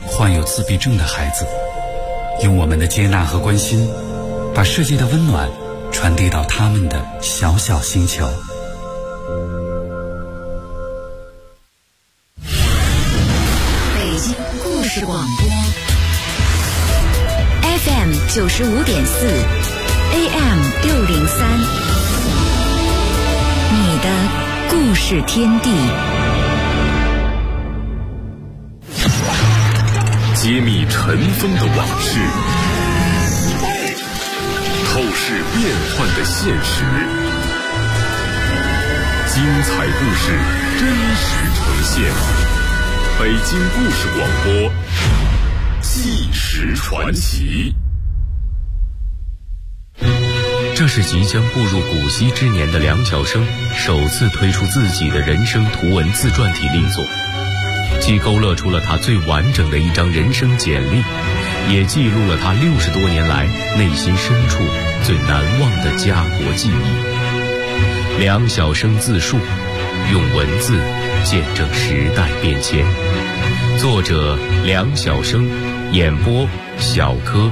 患有自闭症的孩子，用我们的接纳和关心，把世界的温暖传递到他们的小小星球。 北京故事广播 FM 95.4 AM 603，你的故事天地。 揭秘尘封的往事，透视变幻的现实，精彩故事真实呈现。北京故事广播，纪实传奇。 这是即将步入古稀之年的梁晓声首次推出自己的人生图文自传体力作，既勾勒出了他最完整的一张人生简历，也记录了他60多年来内心深处最难忘的家国记忆。梁晓声自述，用文字见证时代变迁。作者梁晓声，演播小柯。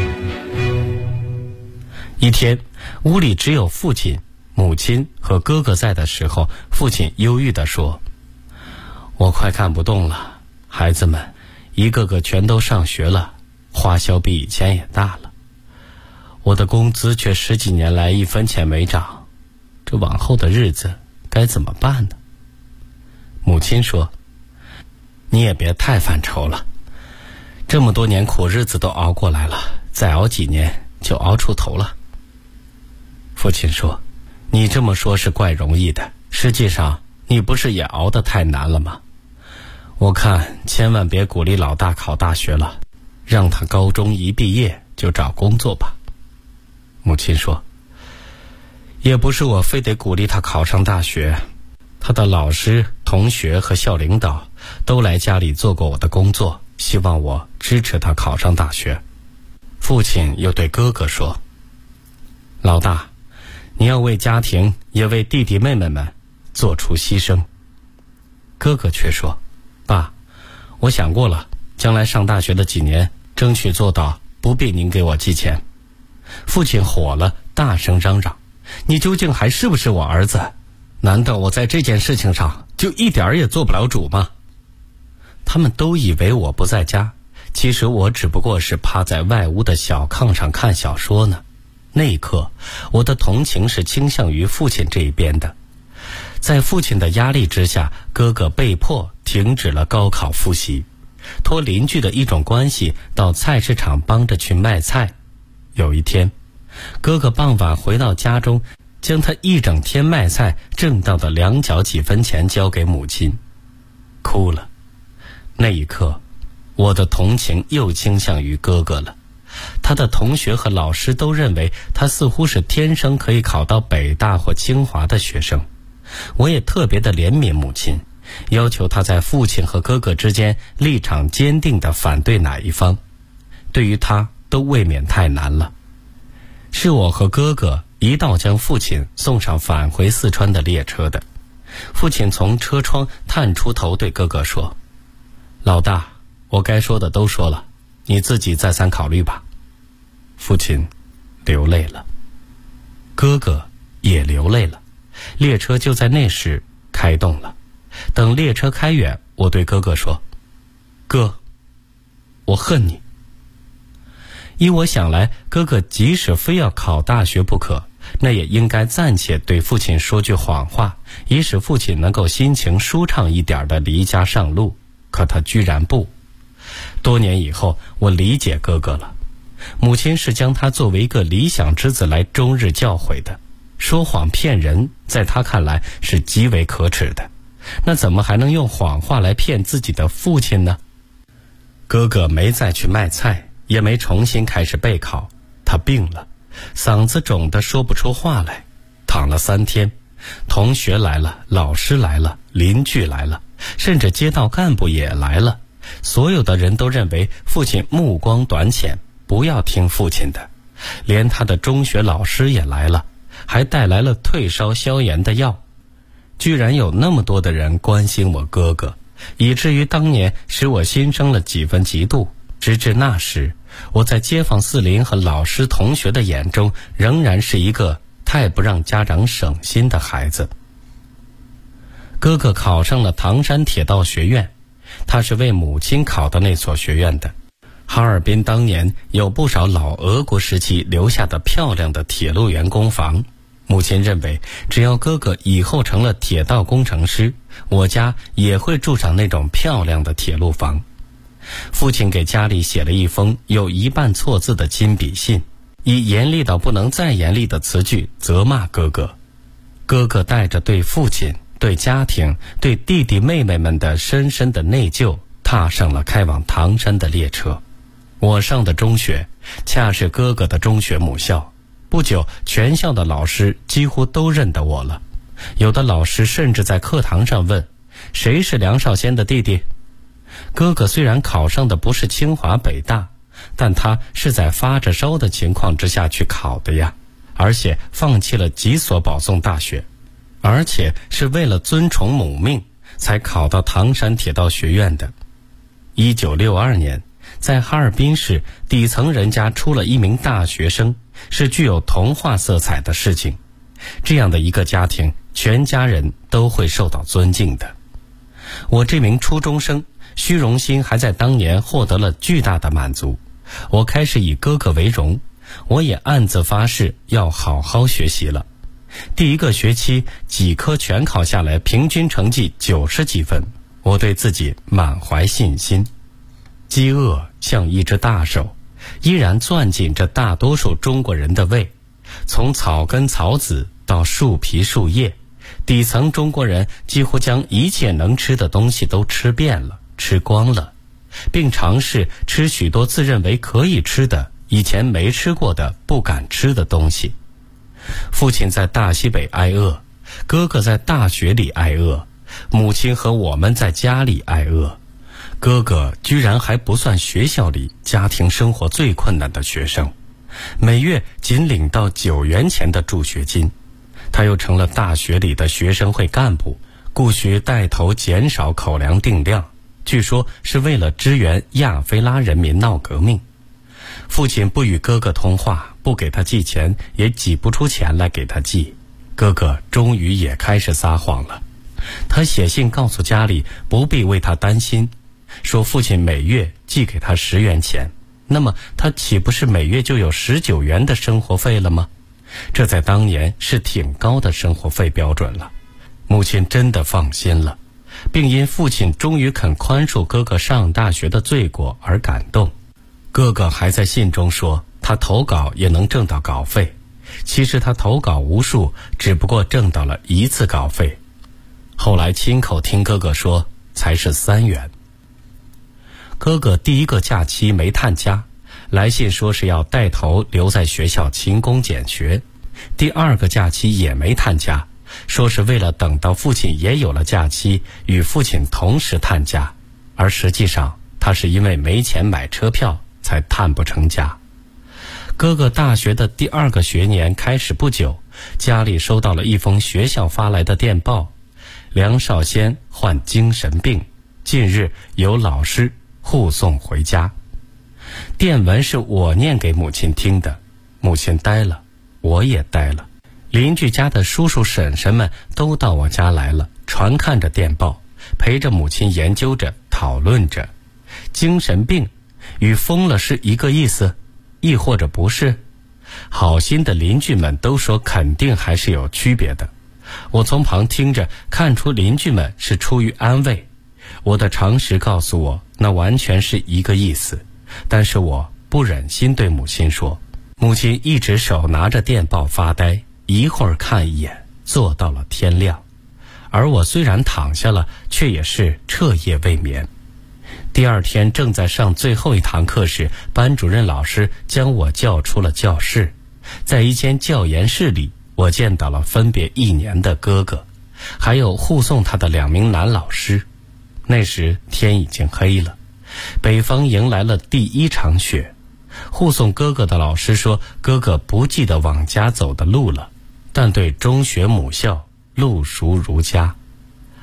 一天，屋里只有父亲、母亲和哥哥在的时候，父亲忧郁地说：我快看不动了，孩子们一个个全都上学了，花销比以前也大了，我的工资却10几年来1分钱没涨，这往后的日子该怎么办呢？母亲说：你也别太犯愁了，这么多年苦日子都熬过来了，再熬几年就熬出头了。父亲说：你这么说是怪容易的，实际上你不是也熬得太难了吗？我看千万别鼓励老大考大学了，让他高中一毕业就找工作吧。母亲说：也不是我非得鼓励他考上大学，他的老师、同学和校领导都来家里做过我的工作，希望我支持他考上大学。父亲又对哥哥说：老大，你要为家庭也为弟弟妹妹们做出牺牲。哥哥却说：爸，我想过了，将来上大学的几年争取做到不必您给我寄钱。父亲火了，大声嚷嚷：你究竟还是不是我儿子？难道我在这件事情上就一点也做不了主吗？他们都以为我不在家，其实我只不过是趴在外屋的小炕上看小说呢。那一刻，我的同情是倾向于父亲这一边的。在父亲的压力之下，哥哥被迫停止了高考复习，托邻居的一种关系到菜市场帮着去卖菜。有一天，哥哥傍晚回到家中，将他一整天卖菜挣到的2角几分钱交给母亲，哭了。那一刻，我的同情又倾向于哥哥了。他的同学和老师都认为他似乎是天生可以考到北大或清华的学生。我也特别的怜悯母亲，要求他在父亲和哥哥之间立场坚定地反对哪一方，对于他都未免太难了。是我和哥哥一道将父亲送上返回四川的列车的。父亲从车窗探出头对哥哥说：老大，我该说的都说了，你自己再三考虑吧。父亲流泪了，哥哥也流泪了。列车就在那时开动了。等列车开远，我对哥哥说：哥，我恨你。依我想来，哥哥即使非要考大学不可，那也应该暂且对父亲说句谎话，以使父亲能够心情舒畅一点的离家上路。可他居然不。多年以后，我理解哥哥了。母亲是将他作为一个理想之子来终日教诲的，说谎骗人在他看来是极为可耻的，那怎么还能用谎话来骗自己的父亲呢？哥哥没再去卖菜，也没重新开始备考，他病了，嗓子肿得说不出话来，躺了3天。同学来了，老师来了，邻居来了，甚至街道干部也来了。所有的人都认为父亲目光短浅，不要听父亲的。连他的中学老师也来了，还带来了退烧消炎的药。居然有那么多的人关心我哥哥， 以至于当年使我心生了几分嫉妒。直至那时，我在街坊四邻和老师同学的眼中，仍然是一个太不让家长省心的孩子。哥哥考上了唐山铁道学院，他是为母亲考的那所学院的。哈尔滨当年有不少老俄国时期留下的漂亮的铁路员工房，母亲认为只要哥哥以后成了铁道工程师，我家也会住上那种漂亮的铁路房。父亲给家里写了一封有一半错字的亲笔信，以严厉到不能再严厉的词句责骂哥哥。哥哥带着对父亲、对家庭、对弟弟妹妹们的深深的内疚，踏上了开往唐山的列车。我上的中学恰是哥哥的中学母校，不久全校的老师几乎都认得我了，有的老师甚至在课堂上问，谁是梁少先的弟弟？哥哥虽然考上的不是清华北大，但他是在发着烧的情况之下去考的呀，而且放弃了几所保送大学，而且是为了尊崇母命才考到唐山铁道学院的。1962年，在哈尔滨市底层人家出了一名大学生，是具有童话色彩的事情。这样的一个家庭，全家人都会受到尊敬的。我这名初中生虚荣心还在当年获得了巨大的满足，我开始以哥哥为荣，我也暗自发誓要好好学习了。第一个学期几科全考下来，平均成绩90几分，我对自己满怀信心。饥饿像一只大手，依然攥紧着大多数中国人的胃，从草根草籽到树皮树叶，底层中国人几乎将一切能吃的东西都吃遍了，吃光了，并尝试吃许多自认为可以吃的以前没吃过的不敢吃的东西。父亲在大西北挨饿，哥哥在大学里挨饿，母亲和我们在家里挨饿。哥哥居然还不算学校里家庭生活最困难的学生，每月仅领到9元钱的助学金。他又成了大学里的学生会干部，顾需带头减少口粮定量，据说是为了支援亚非拉人民闹革命。父亲不与哥哥通话，不给他寄钱，也挤不出钱来给他寄。哥哥终于也开始撒谎了，他写信告诉家里不必为他担心，说父亲每月寄给他10元钱，那么他岂不是每月就有19元的生活费了吗？这在当年是挺高的生活费标准了。母亲真的放心了，并因父亲终于肯宽恕哥哥上大学的罪过而感动。哥哥还在信中说，他投稿也能挣到稿费，其实他投稿无数，只不过挣到了1次稿费。后来亲口听哥哥说，才是3元。哥哥第一个假期没探家，来信说是要带头留在学校勤工俭学。第2个假期也没探家，说是为了等到父亲也有了假期，与父亲同时探家，而实际上他是因为没钱买车票才探不成家。哥哥大学的第2个学年开始不久，家里收到了一封学校发来的电报，梁少先患精神病，近日由老师护送回家。电文是我念给母亲听的，母亲呆了，我也呆了。邻居家的叔叔婶婶们都到我家来了，传看着电报，陪着母亲研究着讨论着。精神病与疯了是一个意思，亦或者不是？好心的邻居们都说肯定还是有区别的。我从旁听着，看出邻居们是出于安慰。我的常识告诉我，那完全是一个意思，但是我不忍心对母亲说。母亲一直手拿着电报发呆，一会儿看一眼，坐到了天亮。而我虽然躺下了，却也是彻夜未眠。第2天正在上最后一堂课时，班主任老师将我叫出了教室。在一间教研室里，我见到了分别1年的哥哥，还有护送他的2名男老师。那时天已经黑了，北方迎来了第1场雪。护送哥哥的老师说，哥哥不记得往家走的路了，但对中学母校路熟如家。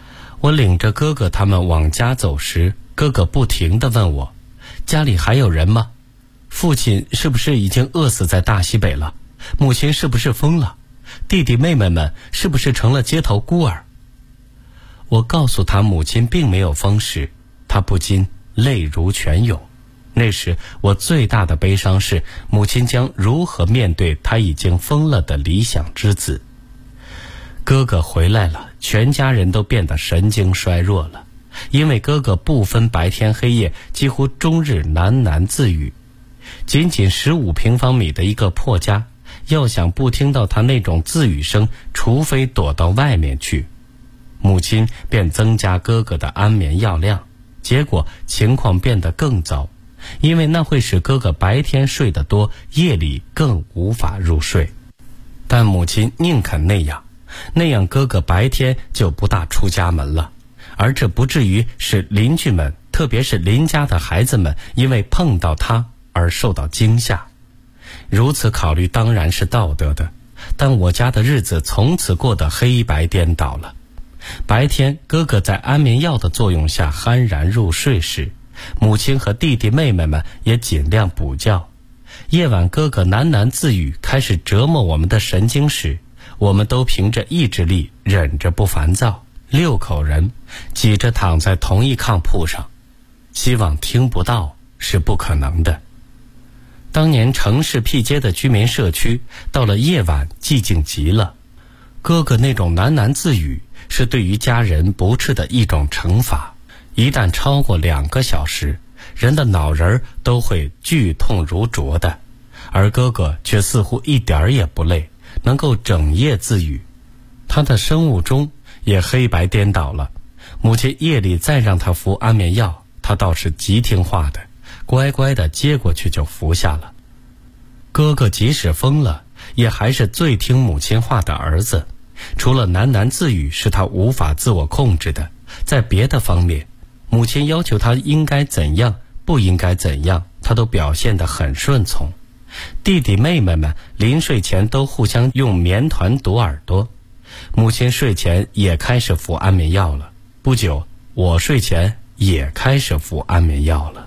我领着哥哥他们往家走时，哥哥不停地问我，家里还有人吗？父亲是不是已经饿死在大西北了？母亲是不是疯了？弟弟妹妹们是不是成了街头孤儿？我告诉他母亲并没有疯时，他不禁泪如泉涌。那时我最大的悲伤是母亲将如何面对他已经疯了的理想之子。哥哥回来了，全家人都变得神经衰弱了，因为哥哥不分白天黑夜，几乎终日喃喃自语。仅仅15平方米的一个破家，要想不听到他那种自语声，除非躲到外面去。母亲便增加哥哥的安眠药量，结果情况变得更糟，因为那会使哥哥白天睡得多，夜里更无法入睡。但母亲宁肯那样哥哥白天就不大出家门了，而这不至于使邻居们，特别是邻家的孩子们，因为碰到他而受到惊吓。如此考虑当然是道德的，但我家的日子从此过得黑白颠倒了。白天哥哥在安眠药的作用下酣然入睡时，母亲和弟弟妹妹们也尽量补觉。夜晚哥哥喃喃自语开始折磨我们的神经时，我们都凭着意志力忍着不烦躁，6口人挤着躺在同一炕铺上，希望听不到是不可能的。当年城市僻街的居民社区到了夜晚寂静极了，哥哥那种喃喃自语是对于家人不斥的一种惩罚，一旦超过2个小时，人的脑仁都会剧痛如灼的，而哥哥却似乎一点也不累，能够整夜自语。他的生物钟也黑白颠倒了，母亲夜里再让他服安眠药，他倒是极听话的，乖乖的接过去就服下了。哥哥即使疯了，也还是最听母亲话的儿子，除了喃喃自语是他无法自我控制的，在别的方面，母亲要求他应该怎样，不应该怎样，他都表现得很顺从。弟弟妹妹们临睡前都互相用棉团堵耳朵，母亲睡前也开始服安眠药了。不久，我睡前也开始服安眠药了。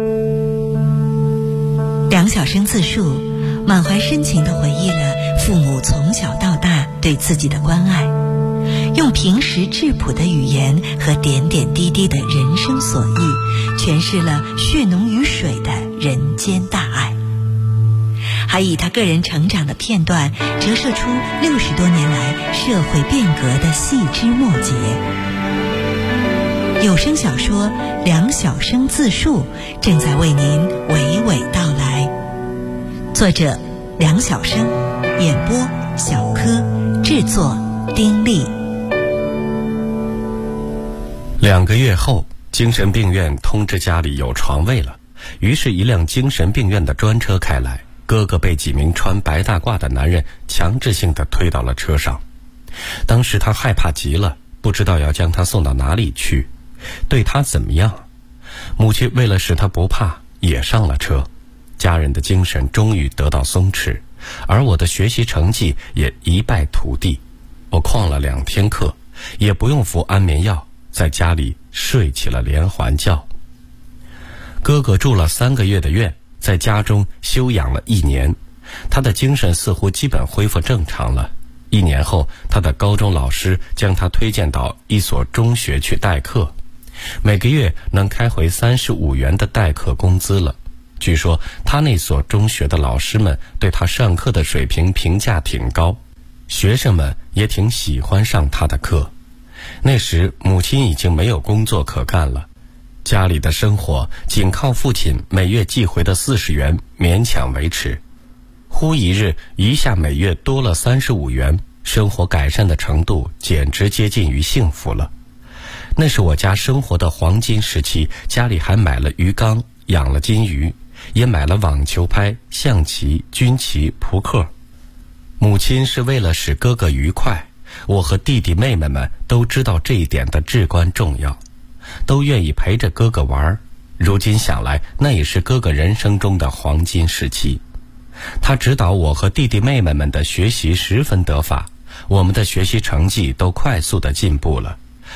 梁晓声自述，满怀深情地回忆了父母从小到大对自己的关爱，用平实质朴的语言和点点滴滴的人生所遇，诠释了血浓于水的人间大爱，还以他个人成长的片段折射出60多年来社会变革的细枝末节。有声小说《梁晓声自述》正在为您娓娓道来，作者梁晓声，演播小柯，制作丁力。 2个月后，精神病院通知家里有床位了，于是一辆精神病院的专车开来，哥哥被几名穿白大褂的男人强制性地推到了车上。当时他害怕极了，不知道要将他送到哪里去，对他怎么样。母亲为了使他不怕，也上了车。家人的精神终于得到松弛，而我的学习成绩也一败涂地。我旷了2天课，也不用服安眠药，在家里睡起了连环觉。哥哥住了3个月的院，在家中休养了1年，他的精神似乎基本恢复正常了。1年后，他的高中老师将他推荐到一所中学去代课，每个月能开回35元的代课工资了。据说他那所中学的老师们对他上课的水平评价挺高，学生们也挺喜欢上他的课。那时母亲已经没有工作可干了，家里的生活仅靠父亲每月寄回的40元勉强维持。忽一日，一下每月多了35元，生活改善的程度简直接近于幸福了。那是我家生活的黄金时期，家里还买了鱼缸，养了金鱼，也买了网球拍、象棋、军棋、扑克。母亲是为了使哥哥愉快，我和弟弟妹妹们都知道这一点的至关重要，都愿意陪着哥哥玩。如今想来，那也是哥哥人生中的黄金时期。他指导我和弟弟妹妹们的学习十分得法，我们的学习成绩都快速的进步了，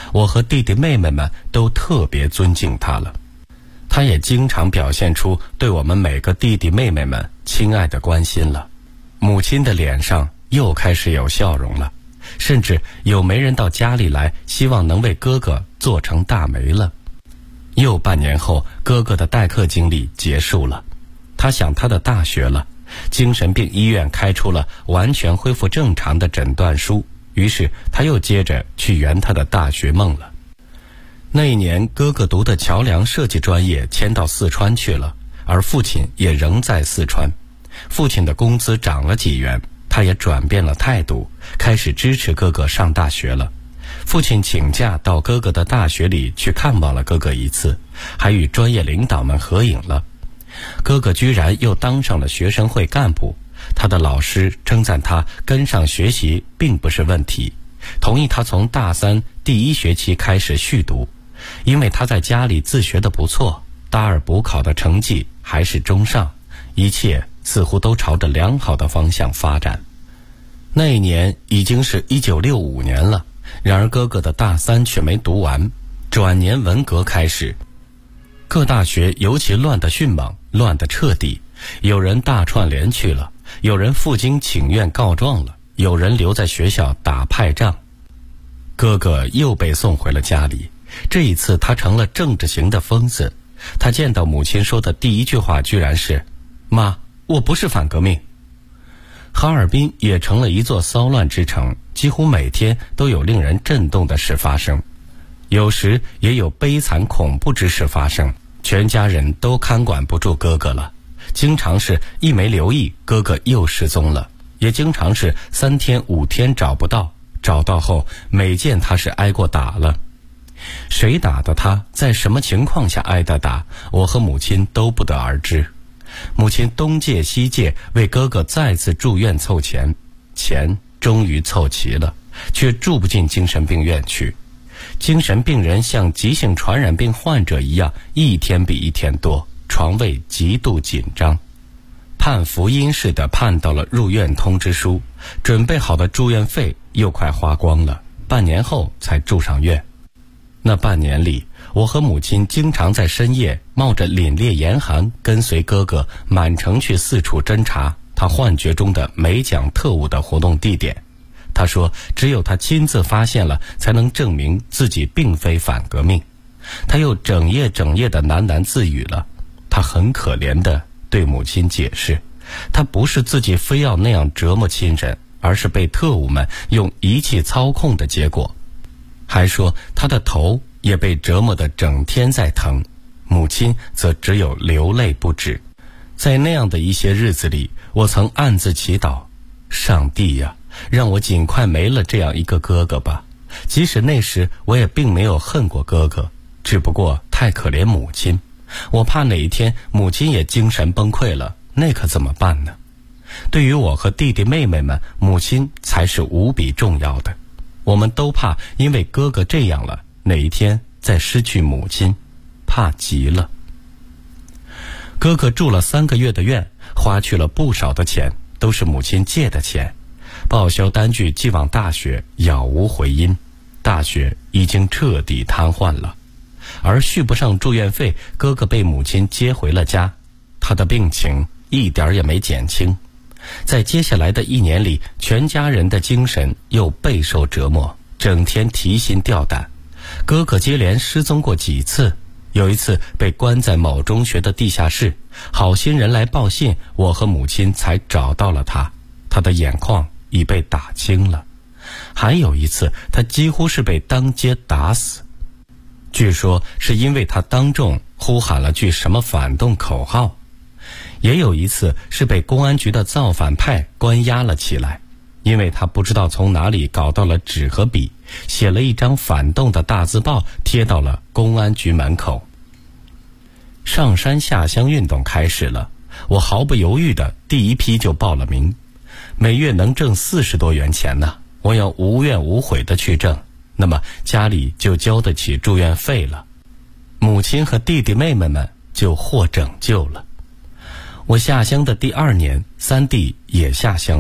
我和弟弟妹妹们都特别尊敬他了。他也经常表现出对我们每个弟弟妹妹们亲爱的关心了。母亲的脸上又开始有笑容了，甚至有媒人到家里来，希望能为哥哥做成大媒了。又半年后，哥哥的代课经历结束了，他想他的大学了，精神病医院开出了完全恢复正常的诊断书，于是他又接着去圆他的大学梦了。那一年，哥哥读的桥梁设计专业迁到四川去了，而父亲也仍在四川。父亲的工资涨了几元，他也转变了态度，开始支持哥哥上大学了。父亲请假到哥哥的大学里去看望了哥哥一次，还与专业领导们合影了。哥哥居然又当上了学生会干部，他的老师称赞他跟上学习并不是问题，同意他从大三第1学期开始续读，因为他在家里自学得不错，大2补考的成绩还是中上，一切似乎都朝着良好的方向发展。那一年已经是1965年了，然而哥哥的大3却没读完。转年文革开始，各大学尤其乱得迅猛，乱得彻底，有人大串联去了，有人负荆请愿告状了，有人留在学校打派仗。哥哥又被送回了家里，这一次他成了政治型的疯子。他见到母亲说的第一句话居然是：妈，我不是反革命。哈尔滨也成了一座骚乱之城，几乎每天都有令人震动的事发生，有时也有悲惨恐怖之事发生，全家人都看管不住哥哥了。经常是一没留意，哥哥又失踪了，也经常是3天5天找不到，找到后每见他是挨过打了。谁打的他，在什么情况下挨的打，我和母亲都不得而知。母亲东借西借，为哥哥再次住院凑钱，钱终于凑齐了，却住不进精神病院去。精神病人像急性传染病患者一样，一天比一天多，床位极度紧张。判福音似的判到了入院通知书，准备好的住院费又快花光了，半年后才住上院。那半年里，我和母亲经常在深夜冒着凛冽严寒，跟随哥哥满城去四处侦查他幻觉中的美蒋特务的活动地点。他说只有他亲自发现了，才能证明自己并非反革命。他又整夜的喃喃自语了。他很可怜地对母亲解释，他不是自己非要那样折磨亲人，而是被特务们用仪器操控的结果。还说他的头也被折磨得整天在疼，母亲则只有流泪不止。在那样的一些日子里，我曾暗自祈祷，上帝呀，让我尽快没了这样一个哥哥吧。即使那时我也并没有恨过哥哥，只不过太可怜母亲，我怕哪一天母亲也精神崩溃了，那可怎么办呢？对于我和弟弟妹妹们，母亲才是无比重要的。我们都怕因为哥哥这样了，哪一天再失去母亲，怕极了。哥哥住了3个月的院，花去了不少的钱，都是母亲借的钱。报销单据寄往大学，杳无回音，大学已经彻底瘫痪了。而续不上住院费，哥哥被母亲接回了家，他的病情一点也没减轻。在接下来的1年里，全家人的精神又备受折磨，整天提心吊胆。哥哥接连失踪过几次，有一次被关在某中学的地下室，好心人来报信，我和母亲才找到了他，他的眼眶已被打青了。还有一次，他几乎是被当街打死，据说是因为他当众呼喊了句什么反动口号。也有一次是被公安局的造反派关押了起来，因为他不知道从哪里搞到了纸和笔，写了一张反动的大字报，贴到了公安局门口。上山下乡运动开始了，我毫不犹豫的第一批就报了名，每月能挣40多元钱呢，我要无怨无悔的去挣，那么家里就交得起住院费了，母亲和弟弟妹妹们就获拯救了。我下乡的第2年，3弟也下乡了，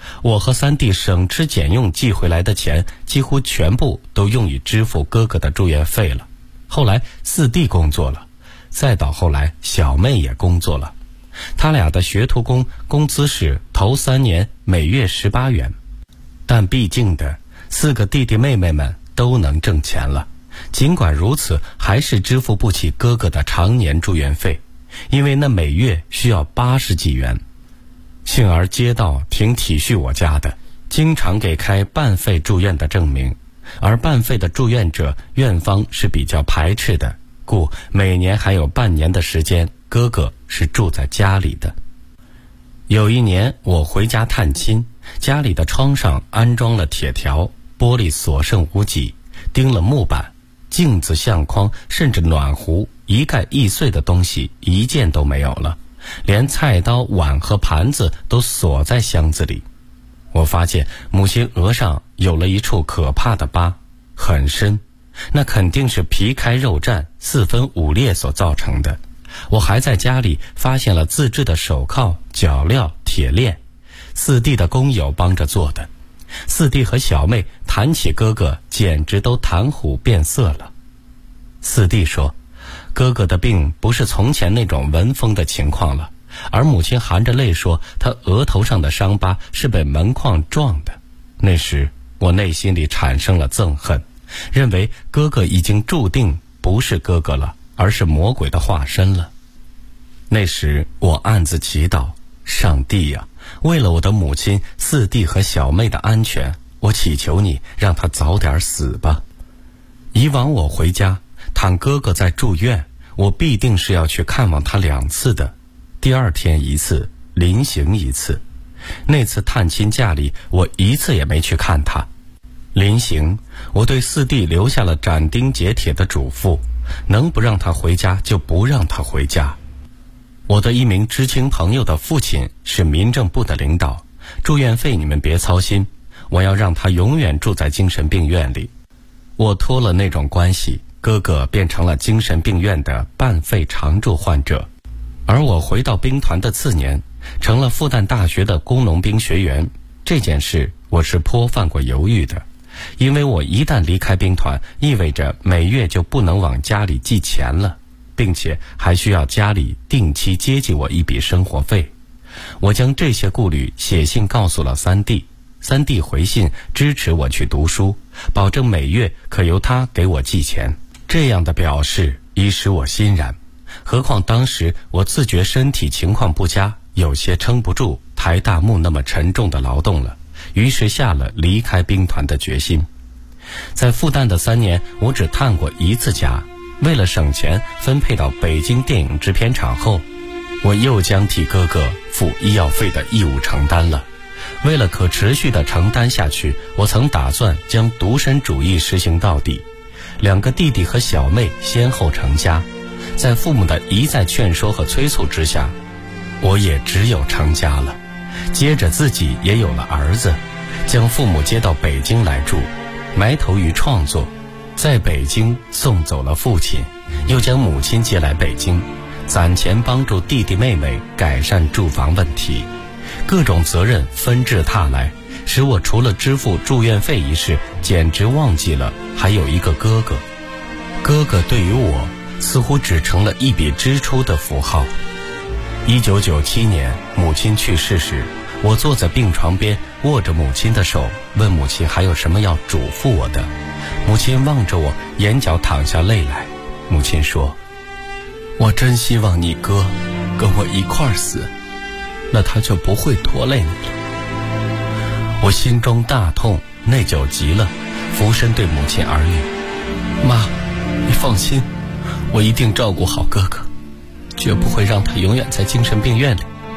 我和三弟省吃俭用寄回来的钱几乎全部都用于支付哥哥的住院费了。后来四弟工作了，再到后来小妹也工作了，他俩的学徒工工资是头3年每月18元。但毕竟的4个弟弟妹妹们都能挣钱了，尽管如此还是支付不起哥哥的常年住院费，因为那每月需要80几元。幸而街道挺体恤我家的，经常给开半费住院的证明，而半费的住院者院方是比较排斥的，故每年还有半年的时间哥哥是住在家里的。有一年我回家探亲，家里的窗上安装了铁条，玻璃所剩无几，钉了木板，镜子、相框甚至暖壶一概易碎的东西一件都没有了，连菜刀、碗和盘子都锁在箱子里。我发现母亲额上有了一处可怕的疤，很深，那肯定是皮开肉绽、4分5裂所造成的。我还在家里发现了自制的手铐、脚镣、铁链，四弟的工友帮着做的。四弟和小妹谈起哥哥简直都谈虎变色了。四弟说，哥哥的病不是从前那种文风的情况了，而母亲含着泪说他额头上的伤疤是被门框撞的。那时我内心里产生了憎恨，认为哥哥已经注定不是哥哥了，而是魔鬼的化身了。那时我暗自祈祷，上帝呀，为了我的母亲、四弟和小妹的安全，我祈求你让他早点死吧。以往我回家倘哥哥在住院，我必定是要去看望他2次的，第2天1次，临行1次。那次探亲假里我1次也没去看他。临行我对四弟留下了斩钉截铁的嘱咐，能不让他回家就不让他回家。我的一名知青朋友的父亲是民政部的领导，住院费你们别操心，我要让他永远住在精神病院里。我托了那种关系，哥哥变成了精神病院的半费常住患者。而我回到兵团的次年，成了复旦大学的工农兵学员。这件事我是颇犯过犹豫的，因为我一旦离开兵团，意味着每月就不能往家里寄钱了，并且还需要家里定期接济我一笔生活费。我将这些顾虑写信告诉了三弟，三弟回信支持我去读书，保证每月可由他给我寄钱。这样的表示已使我欣然，何况当时我自觉身体情况不佳，有些撑不住抬大木那么沉重的劳动了，于是下了离开兵团的决心。在复旦的3年，我只探过1次家，为了省钱分配到北京电影制片厂后，我又将替哥哥付医药费的义务承担了。为了可持续地承担下去，我曾打算将独身主义实行到底。2个弟弟和小妹先后成家，在父母的一再劝说和催促之下，我也只有成家了。接着自己也有了儿子，将父母接到北京来住，埋头于创作。在北京送走了父亲，又将母亲接来北京，攒钱帮助弟弟妹妹改善住房问题。各种责任纷至沓来，使我除了支付住院费一事，简直忘记了还有一个哥哥。哥哥对于我似乎只成了一笔支出的符号。1997年母亲去世时，我坐在病床边，握着母亲的手，问母亲还有什么要嘱咐我的。母亲望着我，眼角淌下泪来。母亲说，我真希望你哥跟我一块儿死，那他就不会拖累你了。我心中大痛，内疚极了，俯身对母亲耳语，妈，你放心，我一定照顾好哥哥，绝不会让他永远在精神病院里。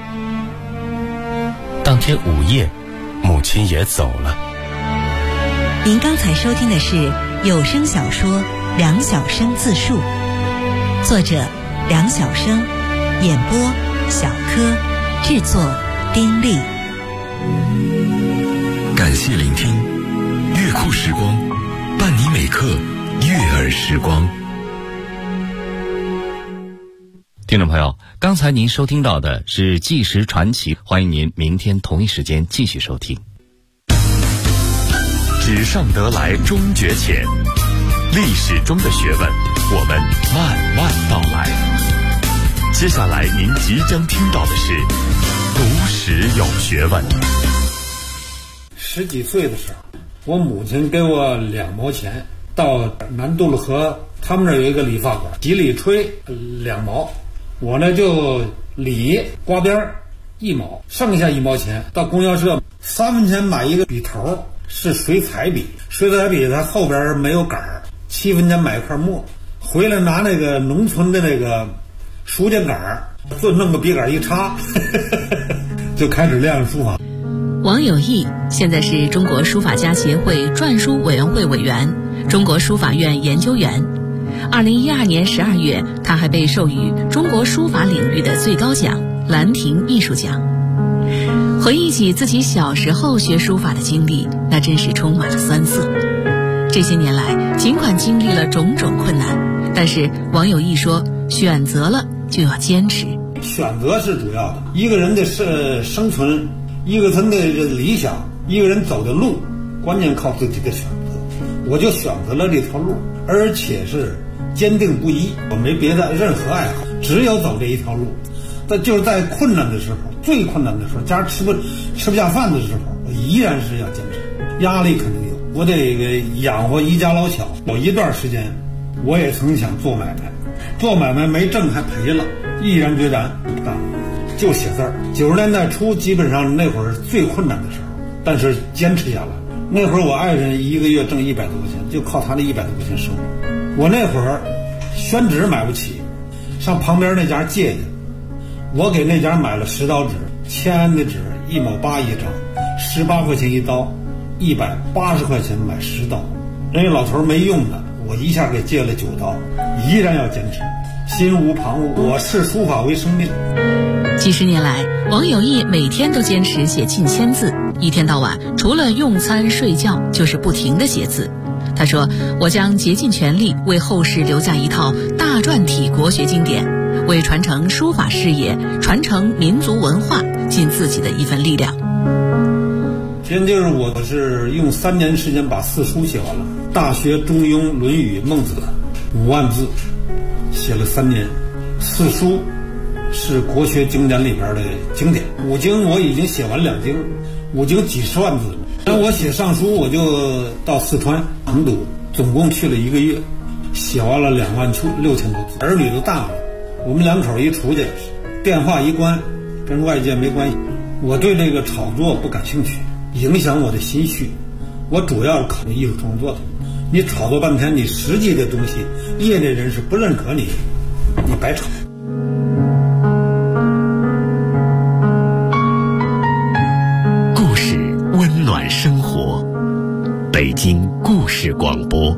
当天午夜，母亲也走了。 您刚才收听的是有声小说《梁晓声自述》，作者梁晓声，演播小柯，制作丁力。 感谢聆听，乐库时光，伴你每刻悦耳时光。 听众朋友，刚才您收听到的是《纪实传奇》，欢迎您明天同一时间继续收听。 纸上得来终觉浅，历史中的学问，我们慢慢道来。接下来您即将听到的是读史有学问。 10几岁的时候，我母亲给我2毛钱，到南渡了河，他们那儿有一个理发馆，洗理吹2毛，我呢就理刮边1毛，剩下1毛钱到供销社3分钱买一个笔头，是水彩笔，水彩笔它后边没有杆儿，7分钱买一块墨，回来拿那个农村的那个书架杆儿，就弄个笔杆一插就开始练书法。 王有义现在是中国书法家协会篆书委员会委员、中国书法院研究员。2012年12月，他还被授予中国书法领域的最高奖兰亭艺术奖。回忆起自己小时候学书法的经历，那真是充满了酸涩。这些年来，尽管经历了种种困难，但是王有义说，选择了就要坚持。 选择是主要的，一个人的生存，一个人的理想，一个人走的路，关键靠自己的选择。我就选择了这条路，而且是坚定不移，我没别的任何爱好，只有走这一条路。但就是在困难的时候，最困难的时候，家吃不下饭的时候，我依然是要坚持。压力肯定有，我得养活一家老小。有一段时间，我也曾想做买卖，做买卖没挣还赔了，毅然决然不干，就写字儿。90年代初，基本上那会儿最困难的时候，但是坚持下来。那会儿我爱人1个月挣100多块钱，就靠他那100多块钱生活。我那会儿宣纸买不起，上旁边那家借去。我给那家买了10刀纸，签安的纸1毛8一张，18块钱一刀，180块钱买10刀。人家老头没用的，我一下给借了9刀，依然要坚持，心无旁骛。我视书法为生命。 几十年来，王有义每天都坚持写近1000字，一天到晚除了用餐睡觉就是不停地写字。他说，我将竭尽全力为后世留下一套大篆体国学经典，为传承书法事业、传承民族文化尽自己的一份力量。 今天就是我是用3年时间把4书写完了，《大学》《中庸》《论语》《孟子》5万字，写了3年。4书是国学经典里边的经典，5经我已经写完2经，5经几十万字。然后我写上书，我就到四川成都，总共去了1个月，写完了26000多字。儿女都大了，我们2口一出去，电话一关，跟外界没关系。我对这个炒作不感兴趣，影响我的心绪。我主要是考虑艺术创作的。你炒作半天，你实际的东西，业内人士不认可你，你白炒。 故事温暖生活，北京故事广播。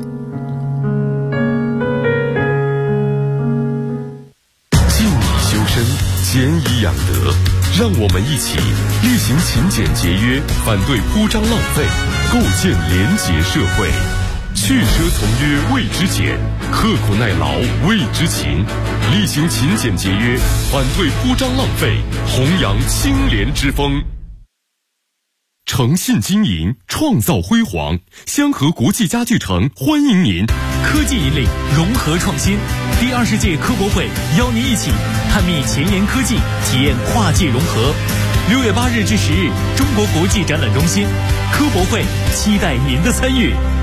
敬以修身，俭以养德，让我们一起厉行勤俭节约，反对铺张浪费，构建廉洁社会。去奢从约谓之俭，刻苦耐劳谓之勤。厉行勤俭节约，反对铺张浪费，弘扬清廉之风。诚信经营，创造辉煌。香河国际家具城欢迎您。 科技引领，融合创新。第20届科博会邀您一起探秘前沿科技，体验跨界融合。6月8日至10日，中国国际展览中心科博会，期待您的参与。